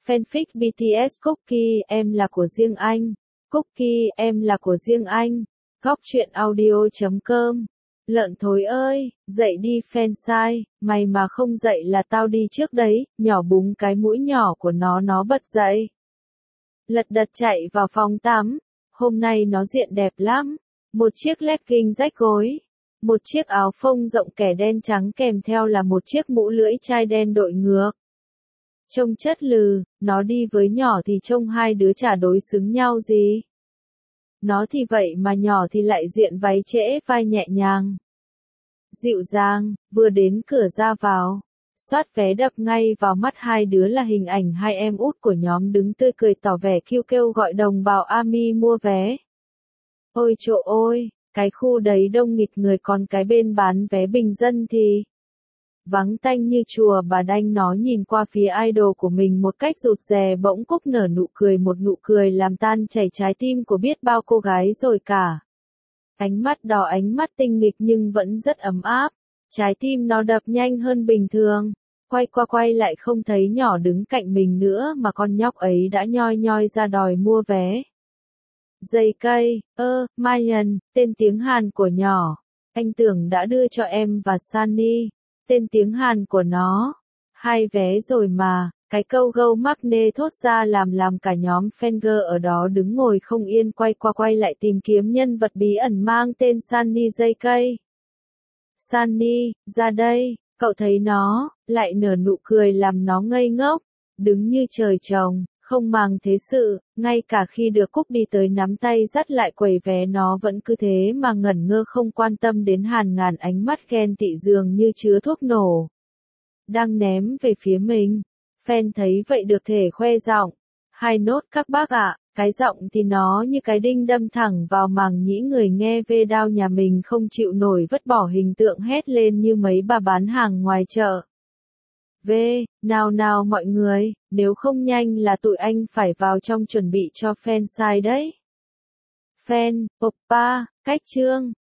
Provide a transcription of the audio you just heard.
Fanfic BTS Cookie, em là của riêng anh. Cookie, em là của riêng anh. Góc truyện audio.com. Lợn thối ơi, dậy đi fansite, mày mà không dậy là tao đi trước đấy, nhỏ búng cái mũi nhỏ của nó bật dậy. Lật đật chạy vào phòng tắm, hôm nay nó diện đẹp lắm. Một chiếc legging rách gối, một chiếc áo phông rộng kẻ đen trắng kèm theo là một chiếc mũ lưỡi chai đen đội ngược. Trông chất lừ, nó đi với nhỏ thì trông hai đứa chả đối xứng nhau gì. Nó thì vậy mà nhỏ thì lại diện váy trễ vai nhẹ nhàng. Dịu dàng, vừa đến cửa ra vào. Soát vé đập ngay vào mắt hai đứa là hình ảnh hai em út của nhóm đứng tươi cười tỏ vẻ kêu gọi đồng bào ARMY mua vé. Ôi trời ơi, cái khu đấy đông nghịt người còn cái bên bán vé bình dân thì vắng tanh như chùa Bà Đanh. Nó nhìn qua phía idol của mình một cách rụt rè, bỗng Cúc nở nụ cười, một nụ cười làm tan chảy trái tim của biết bao cô gái rồi cả. Ánh mắt đỏ, ánh mắt tinh nghịch nhưng vẫn rất ấm áp. Trái tim nó đập nhanh hơn bình thường. Quay qua quay lại không thấy nhỏ đứng cạnh mình nữa mà con nhóc ấy đã nhoi nhoi ra đòi mua vé. Dây cây, Mayan, tên tiếng Hàn của nhỏ. Anh tưởng đã đưa cho em và Sunny. Tên tiếng Hàn của nó. 2 vé rồi mà, cái câu gâu mắc nê thốt ra làm cả nhóm fangirl ở đó đứng ngồi không yên, quay qua quay lại tìm kiếm nhân vật bí ẩn mang tên Sunny dây cây. Sunny, ra đây, cậu thấy nó, lại nở nụ cười làm nó ngây ngốc, đứng như trời trồng, không màng thế sự, ngay cả khi được Cúc đi tới nắm tay dắt lại quầy vé nó vẫn cứ thế mà ngẩn ngơ không quan tâm đến hàng ngàn ánh mắt ghen tị dường như chứa thuốc nổ đang ném về phía mình. Fan thấy vậy được thể khoe giọng. Hai nốt các bác ạ, cái giọng thì nó như cái đinh đâm thẳng vào màng nhĩ người nghe. Vê đao nhà mình không chịu nổi vứt bỏ hình tượng hét lên như mấy bà bán hàng ngoài chợ. Nào mọi người, nếu không nhanh là tụi anh phải vào trong chuẩn bị cho fansite đấy. Fan, oppa, cách chương.